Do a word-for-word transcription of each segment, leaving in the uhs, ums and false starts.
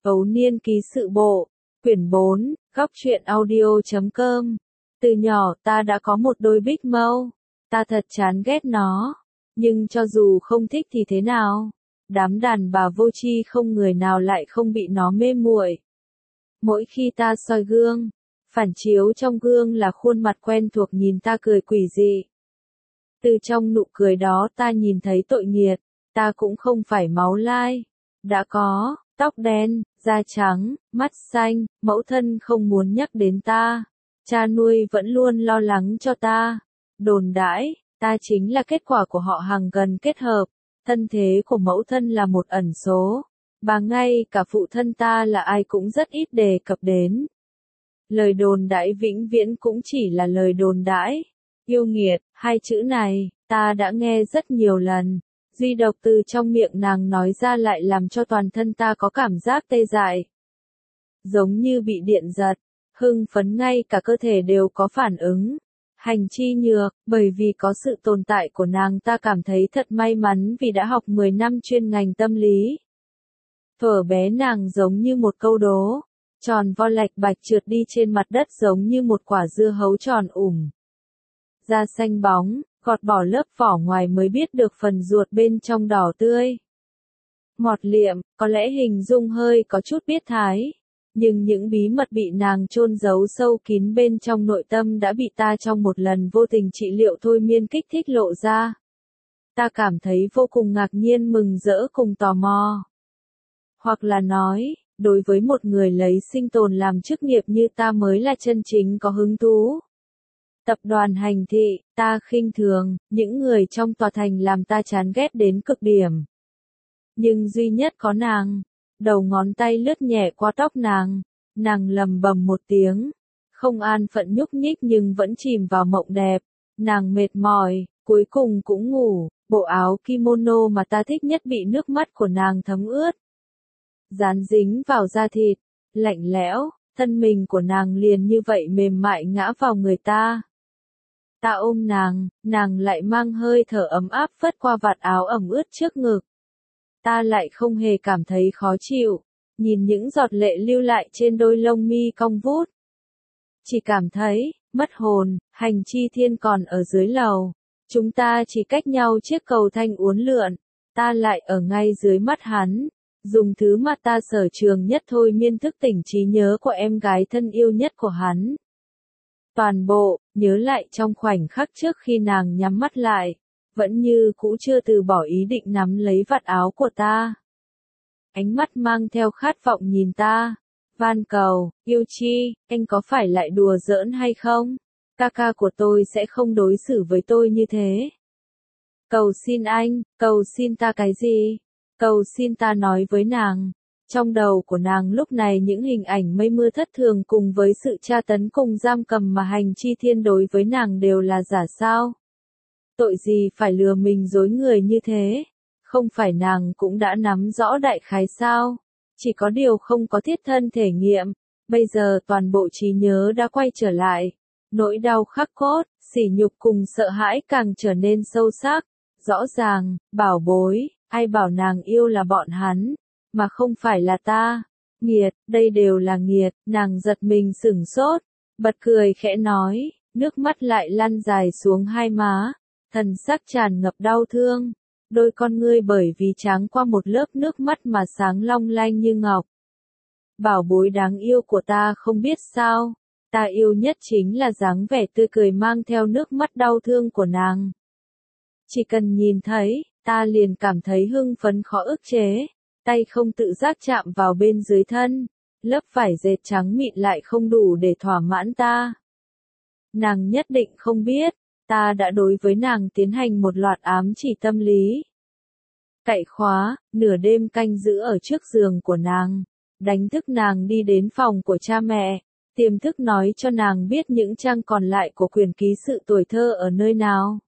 Ấu Niên ký sự bộ, quyển bốn, góc truyện audio chấm com. Từ nhỏ ta đã có một đôi bích mâu, ta thật chán ghét nó, nhưng cho dù không thích thì thế nào, đám đàn bà vô tri không người nào lại không bị nó mê muội. Mỗi khi ta soi gương, phản chiếu trong gương là khuôn mặt quen thuộc nhìn ta cười quỷ dị. Từ trong nụ cười đó ta nhìn thấy tội nghiệt, ta cũng không phải máu lai, đã có tóc đen, da trắng, mắt xanh, mẫu thân không muốn nhắc đến ta, cha nuôi vẫn luôn lo lắng cho ta, đồn đãi, ta chính là kết quả của họ hàng gần kết hợp, thân thế của mẫu thân là một ẩn số, bà ngay cả phụ thân ta là ai cũng rất ít đề cập đến. Lời đồn đãi vĩnh viễn cũng chỉ là lời đồn đãi. Yêu nghiệt, hai chữ này, ta đã nghe rất nhiều lần. Duy độc từ trong miệng nàng nói ra lại làm cho toàn thân ta có cảm giác tê dại. Giống như bị điện giật, hưng phấn ngay cả cơ thể đều có phản ứng. Hành chi nhược, bởi vì có sự tồn tại của nàng ta cảm thấy thật may mắn vì đã học mười năm chuyên ngành tâm lý. Thuở bé nàng giống như một câu đố, tròn vo lạch bạch trượt đi trên mặt đất giống như một quả dưa hấu tròn ủng. Da xanh bóng, gọt bỏ lớp vỏ ngoài mới biết được phần ruột bên trong đỏ tươi. Mọt liệm, có lẽ hình dung hơi có chút biết thái, nhưng những bí mật bị nàng chôn giấu sâu kín bên trong nội tâm đã bị ta trong một lần vô tình trị liệu thôi miên kích thích lộ ra. Ta cảm thấy vô cùng ngạc nhiên mừng rỡ cùng tò mò. Hoặc là nói, đối với một người lấy sinh tồn làm chức nghiệp như ta mới là chân chính có hứng thú. Tập đoàn Hành Thị, ta khinh thường, những người trong tòa thành làm ta chán ghét đến cực điểm. Nhưng duy nhất có nàng, đầu ngón tay lướt nhẹ qua tóc nàng, nàng lầm bầm một tiếng, không an phận nhúc nhích nhưng vẫn chìm vào mộng đẹp, nàng mệt mỏi, cuối cùng cũng ngủ, bộ áo kimono mà ta thích nhất bị nước mắt của nàng thấm ướt. Dán dính vào da thịt, lạnh lẽo, thân mình của nàng liền như vậy mềm mại ngã vào người ta. Ta ôm nàng, nàng lại mang hơi thở ấm áp phất qua vạt áo ẩm ướt trước ngực. Ta lại không hề cảm thấy khó chịu, nhìn những giọt lệ lưu lại trên đôi lông mi cong vút. Chỉ cảm thấy, mất hồn, Hành Chi Thiên còn ở dưới lầu. Chúng ta chỉ cách nhau chiếc cầu thanh uốn lượn, ta lại ở ngay dưới mắt hắn. Dùng thứ mà ta sở trường nhất thôi miên thức tỉnh trí nhớ của em gái thân yêu nhất của hắn. Toàn bộ, nhớ lại trong khoảnh khắc trước khi nàng nhắm mắt lại, vẫn như cũ chưa từ bỏ ý định nắm lấy vạt áo của ta. Ánh mắt mang theo khát vọng nhìn ta, van cầu, yêu chi, anh có phải lại đùa giỡn hay không? Ca ca của tôi sẽ không đối xử với tôi như thế. Cầu xin anh, cầu xin ta cái gì? Cầu xin ta nói với nàng. Trong đầu của nàng lúc này những hình ảnh mây mưa thất thường cùng với sự tra tấn cùng giam cầm mà Hành Chi Thiên đối với nàng đều là giả sao. Tội gì phải lừa mình dối người như thế? Không phải nàng cũng đã nắm rõ đại khái sao? Chỉ có điều không có thiết thân thể nghiệm. Bây giờ toàn bộ trí nhớ đã quay trở lại. Nỗi đau khắc cốt, sỉ nhục cùng sợ hãi càng trở nên sâu sắc. Rõ ràng, bảo bối, ai bảo nàng yêu là bọn hắn, mà không phải là ta. Nghiệt, đây đều là nghiệt, nàng giật mình sửng sốt, bật cười khẽ nói, nước mắt lại lăn dài xuống hai má, thần sắc tràn ngập đau thương, đôi con ngươi bởi vì tráng qua một lớp nước mắt mà sáng long lanh như ngọc. Bảo bối đáng yêu của ta không biết sao, ta yêu nhất chính là dáng vẻ tươi cười mang theo nước mắt đau thương của nàng. Chỉ cần nhìn thấy, ta liền cảm thấy hưng phấn khó ức chế, tay không tự giác chạm vào bên dưới thân, lớp vải dệt trắng mịn lại không đủ để thỏa mãn ta. Nàng nhất định không biết, ta đã đối với nàng tiến hành một loạt ám chỉ tâm lý. Cậy khóa, nửa đêm canh giữ ở trước giường của nàng, đánh thức nàng đi đến phòng của cha mẹ, tiềm thức nói cho nàng biết những trang còn lại của quyển ký sự tuổi thơ ở nơi nào.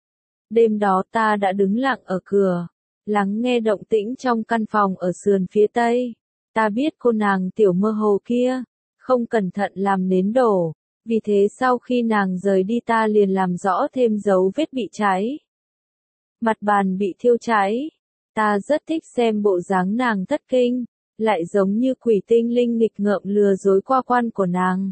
Đêm đó ta đã đứng lặng ở cửa, lắng nghe động tĩnh trong căn phòng ở sườn phía tây. Ta biết cô nàng tiểu mơ hồ kia, không cẩn thận làm nến đổ, vì thế sau khi nàng rời đi ta liền làm rõ thêm dấu vết bị cháy. Mặt bàn bị thiêu cháy, ta rất thích xem bộ dáng nàng thất kinh, lại giống như quỷ tinh linh nghịch ngợm lừa dối qua quan của nàng.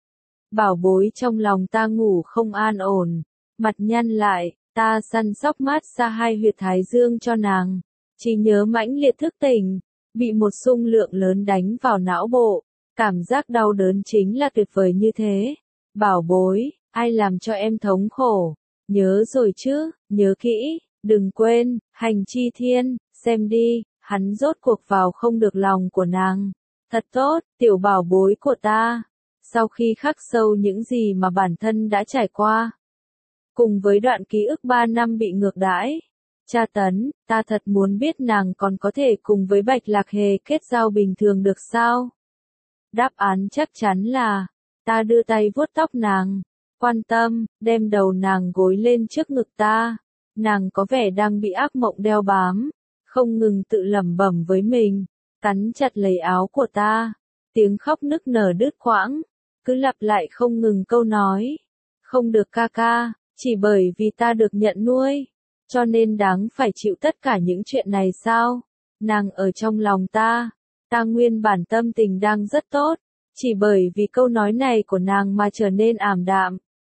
Bảo bối trong lòng ta ngủ không an ổn, mặt nhăn lại, ta săn sóc mát xa hai huyệt thái dương cho nàng, chỉ nhớ mãnh liệt thức tỉnh, bị một xung lượng lớn đánh vào não bộ, cảm giác đau đớn chính là tuyệt vời như thế. Bảo bối, ai làm cho em thống khổ, nhớ rồi chứ, nhớ kỹ, đừng quên, hành chi thiên, xem đi, hắn rốt cuộc vào không được lòng của nàng. Thật tốt, tiểu bảo bối của ta. Sau khi khắc sâu những gì mà bản thân đã trải qua, cùng với đoạn ký ức ba năm bị ngược đãi, tra tấn, ta thật muốn biết nàng còn có thể cùng với Bạch Lạc Hề kết giao bình thường được sao? Đáp án chắc chắn là, ta đưa tay vuốt tóc nàng, quan tâm, đem đầu nàng gối lên trước ngực ta. Nàng có vẻ đang bị ác mộng đeo bám, không ngừng tự lẩm bẩm với mình, cắn chặt lấy áo của ta, tiếng khóc nức nở đứt quãng, cứ lặp lại không ngừng câu nói, không được ca ca, chỉ bởi vì ta được nhận nuôi, cho nên đáng phải chịu tất cả những chuyện này sao? Nàng ở trong lòng ta, ta nguyên bản tâm tình đang rất tốt, chỉ bởi vì câu nói này của nàng mà trở nên ảm đạm.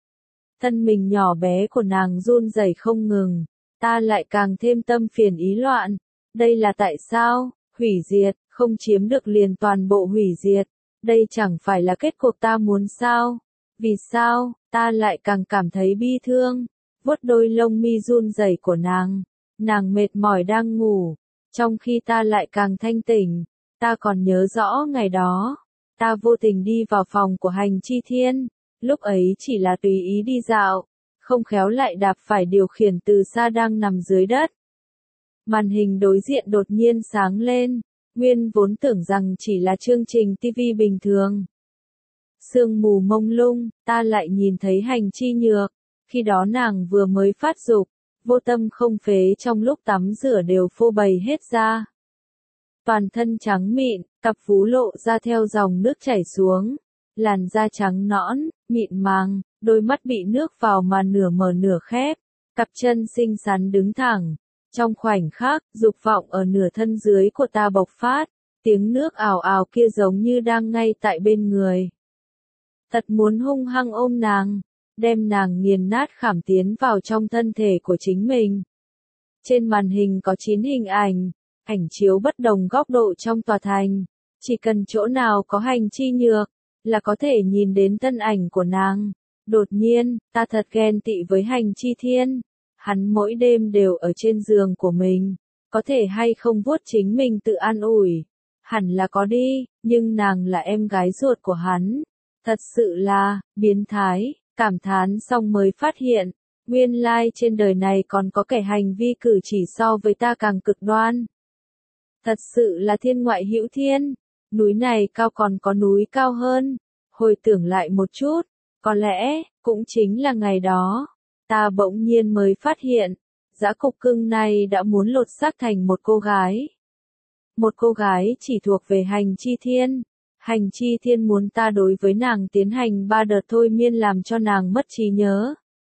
Thân mình nhỏ bé của nàng run rẩy không ngừng, ta lại càng thêm tâm phiền ý loạn. Đây là tại sao? Hủy diệt, không chiếm được liền toàn bộ hủy diệt. Đây chẳng phải là kết cục ta muốn sao? Vì sao, ta lại càng cảm thấy bi thương, vuốt đôi lông mi run rẩy của nàng. Nàng mệt mỏi đang ngủ, trong khi ta lại càng thanh tỉnh. Ta còn nhớ rõ ngày đó, ta vô tình đi vào phòng của Hành Chi Thiên, lúc ấy chỉ là tùy ý đi dạo, không khéo lại đạp phải điều khiển từ xa đang nằm dưới đất. Màn hình đối diện đột nhiên sáng lên, nguyên vốn tưởng rằng chỉ là chương trình ti vi bình thường. Sương mù mông lung, ta lại nhìn thấy Hành Chi Nhược, khi đó nàng vừa mới phát dục, vô tâm không phế trong lúc tắm rửa đều phô bày hết ra. Toàn thân trắng mịn, cặp vú lộ ra theo dòng nước chảy xuống, làn da trắng nõn, mịn màng, đôi mắt bị nước vào mà nửa mở nửa khép, cặp chân xinh xắn đứng thẳng. Trong khoảnh khắc, dục vọng ở nửa thân dưới của ta bộc phát, tiếng nước ào ào kia giống như đang ngay tại bên người. Thật muốn hung hăng ôm nàng, đem nàng nghiền nát khảm tiến vào trong thân thể của chính mình. Trên màn hình có chín hình ảnh, ảnh chiếu bất đồng góc độ trong tòa thành. Chỉ cần chỗ nào có Hành Chi Nhược, là có thể nhìn đến thân ảnh của nàng. Đột nhiên, ta thật ghen tị với Hành Chi Thiên. Hắn mỗi đêm đều ở trên giường của mình, có thể hay không vuốt chính mình tự an ủi. Hẳn là có đi, nhưng nàng là em gái ruột của hắn. Thật sự là, biến thái, cảm thán xong mới phát hiện, nguyên lai trên đời này còn có kẻ hành vi cử chỉ so với ta càng cực đoan. Thật sự là thiên ngoại hữu thiên, núi này cao còn có núi cao hơn. Hồi tưởng lại một chút, có lẽ, cũng chính là ngày đó, ta bỗng nhiên mới phát hiện, dã cục cưng này đã muốn lột xác thành một cô gái. Một cô gái chỉ thuộc về Hành Chi Thiên. Hành Chi Thiên muốn ta đối với nàng tiến hành ba đợt thôi miên làm cho nàng mất trí nhớ.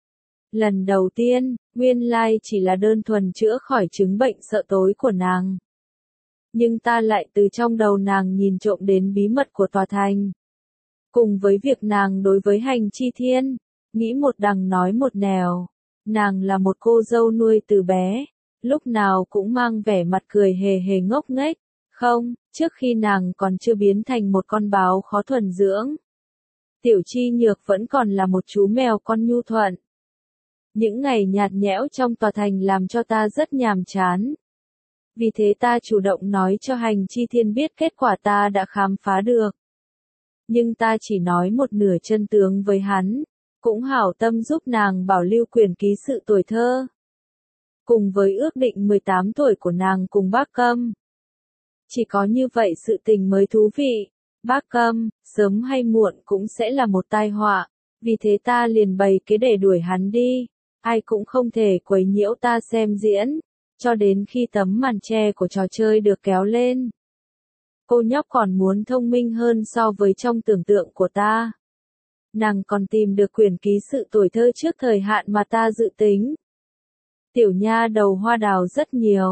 Lần đầu tiên, nguyên lai chỉ là đơn thuần chữa khỏi chứng bệnh sợ tối của nàng. Nhưng ta lại từ trong đầu nàng nhìn trộm đến bí mật của tòa thành. Cùng với việc nàng đối với Hành Chi Thiên, nghĩ một đằng nói một nẻo, nàng là một cô dâu nuôi từ bé, lúc nào cũng mang vẻ mặt cười hề hề ngốc nghếch, không, trước khi nàng còn chưa biến thành một con báo khó thuần dưỡng. Tiểu Chi Nhược vẫn còn là một chú mèo con nhu thuận. Những ngày nhạt nhẽo trong tòa thành làm cho ta rất nhàm chán. Vì thế ta chủ động nói cho Hành Chi Thiên biết kết quả ta đã khám phá được. Nhưng ta chỉ nói một nửa chân tướng với hắn, cũng hảo tâm giúp nàng bảo lưu quyền ký sự tuổi thơ. Cùng với ước định mười tám tuổi của nàng cùng bác Câm. Chỉ có như vậy sự tình mới thú vị. Bác Câm, sớm hay muộn cũng sẽ là một tai họa, vì thế ta liền bày kế để đuổi hắn đi. Ai cũng không thể quấy nhiễu ta xem diễn, cho đến khi tấm màn che của trò chơi được kéo lên. Cô nhóc còn muốn thông minh hơn so với trong tưởng tượng của ta. Nàng còn tìm được quyền ký sự tuổi thơ trước thời hạn mà ta dự tính. Tiểu nha đầu hoa đào rất nhiều,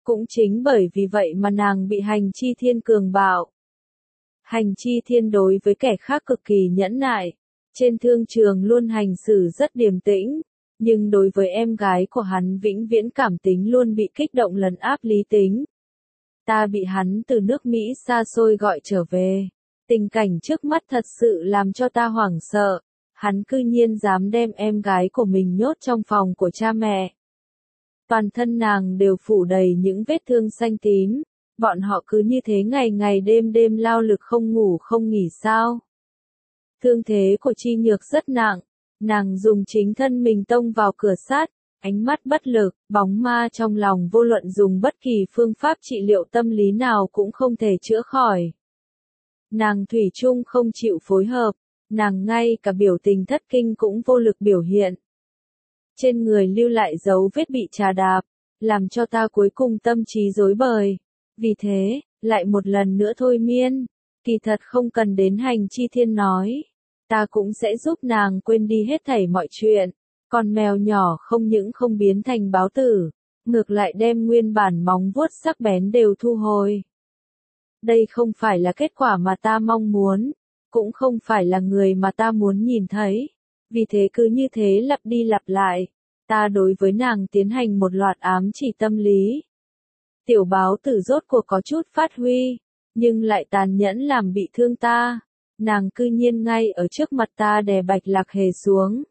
Cũng chính bởi vì vậy mà nàng bị Hành Chi Thiên cường bạo. Hành Chi Thiên đối với kẻ khác cực kỳ nhẫn nại, trên thương trường luôn hành xử rất điềm tĩnh, nhưng đối với em gái của hắn vĩnh viễn cảm tính luôn bị kích động lấn áp lý tính. Ta bị hắn từ nước Mỹ xa xôi gọi trở về. Tình cảnh trước mắt thật sự làm cho ta hoảng sợ. Hắn cư nhiên dám đem em gái của mình nhốt trong phòng của cha mẹ. Toàn thân nàng đều phủ đầy những vết thương xanh tím. Bọn họ cứ như thế ngày ngày đêm đêm lao lực không ngủ không nghỉ sao. Thương thế của Chi Nhược rất nặng. Nàng dùng chính thân mình tông vào cửa sắt. Ánh mắt bất lực, bóng ma trong lòng vô luận dùng bất kỳ phương pháp trị liệu tâm lý nào cũng không thể chữa khỏi. Nàng thủy chung không chịu phối hợp, nàng ngay cả biểu tình thất kinh cũng vô lực biểu hiện. Trên người lưu lại dấu vết bị trà đạp, làm cho ta cuối cùng tâm trí rối bời. Vì thế, lại một lần nữa thôi miên, kỳ thật không cần đến Hành Chi Thiên nói. Ta cũng sẽ giúp nàng quên đi hết thảy mọi chuyện. Con mèo nhỏ không những không biến thành báo tử, ngược lại đem nguyên bản móng vuốt sắc bén đều thu hồi. Đây không phải là kết quả mà ta mong muốn, cũng không phải là người mà ta muốn nhìn thấy. Vì thế cứ như thế lặp đi lặp lại, ta đối với nàng tiến hành một loạt ám chỉ tâm lý. Tiểu báo tử rốt cuộc có chút phát huy, nhưng lại tàn nhẫn làm bị thương ta. Nàng cư nhiên ngay ở trước mặt ta đè Bạch Lạc Hề xuống.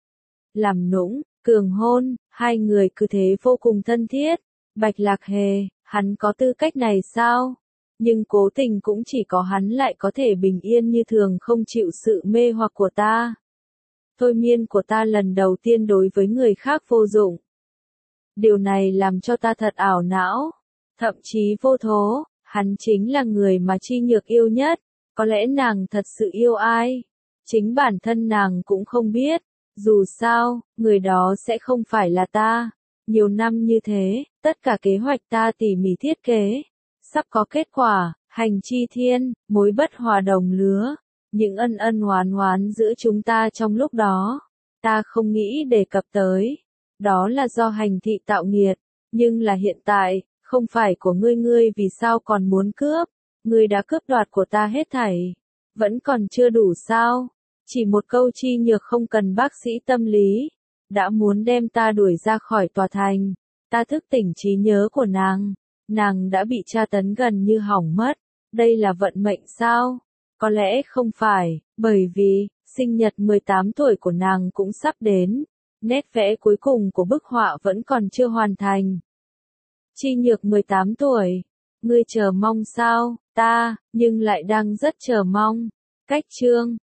Làm nũng, cường hôn, hai người cứ thế vô cùng thân thiết. Bạch Lạc Hề, hắn có tư cách này sao? Nhưng cố tình cũng chỉ có hắn lại có thể bình yên như thường không chịu sự mê hoặc của ta. Thôi miên của ta lần đầu tiên đối với người khác vô dụng. Điều này làm cho ta thật ảo não, thậm chí vô thố, hắn chính là người mà Chi Nhược yêu nhất. Có lẽ nàng thật sự yêu ai? Chính bản thân nàng cũng không biết. Dù sao, người đó sẽ không phải là ta. Nhiều năm như thế, tất cả kế hoạch ta tỉ mỉ thiết kế. Sắp có kết quả, Hành Chi Thiên, mối bất hòa đồng lứa. Những ân ân oán oán giữa chúng ta trong lúc đó. Ta không nghĩ đề cập tới. Đó là do Hành thị tạo nghiệt. Nhưng là hiện tại, không phải của ngươi ngươi vì sao còn muốn cướp. Ngươi đã cướp đoạt của ta hết thảy. Vẫn còn chưa đủ sao? Chỉ một câu Chi Nhược không cần bác sĩ tâm lý, đã muốn đem ta đuổi ra khỏi tòa thành. Ta thức tỉnh trí nhớ của nàng, nàng đã bị tra tấn gần như hỏng mất. Đây là vận mệnh sao? Có lẽ không phải, bởi vì, sinh nhật mười tám tuổi của nàng cũng sắp đến. Nét vẽ cuối cùng của bức họa vẫn còn chưa hoàn thành. Chi Nhược mười tám tuổi, ngươi chờ mong sao? Ta, nhưng lại đang rất chờ mong. Cách chương